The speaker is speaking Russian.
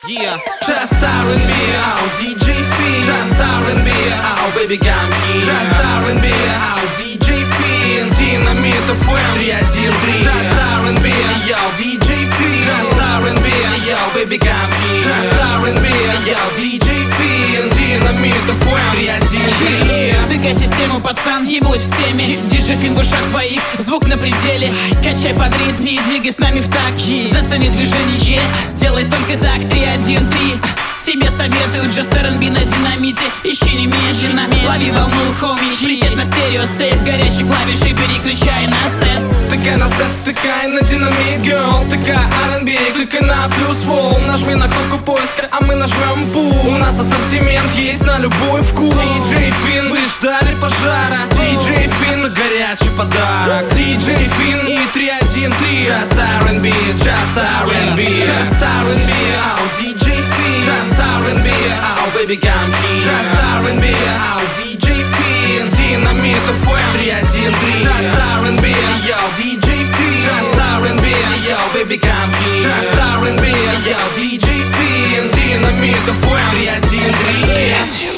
Yeah, just R&B, oh, DJ Finn. Just R&B, oh, baby, come here. Just R&B, oh, DJ Finn. Динамит FM 313. Just R&B, yo, DJ Finn. Just R&B, yo, baby, come here. Just R&B, yo, DJ Finn. Динамит FM 313. Втыкай систему, пацан, и будь в теме. DJ Finn в ушах твоих, звук на пределе. Качай под ритм и двигай с нами в такт. Зацени движение, делай только так. 3-1-3. Тебе советую Just R&B на динамите. Ищи немедленно, лови волну, хоми. Присед на стерео, сейф, горячие клавиши, переключай на сет. Такая на сет, такая на динамит, girl. Такая R&B, кликай на плюс волн. Нажми на кнопку поиска, а мы нажмем пул. У нас ассортимент есть на любой вкус. DJ Finn, вы ждали пожара. DJ Finn, горячий подарок. DJ Finn и 3-1-3. Just R&B, just R&B. Just R&B, oh, DJ Finn. Just R&B, oh, baby, come here. Just R&B, oh, DJ Finn. Динамит FM 3-1-3. Just R&B, yo, DJ Finn. Just R&B, yo, baby, come here. Just R&B, yo, DJ Finn. Динамит FM 3-1-3.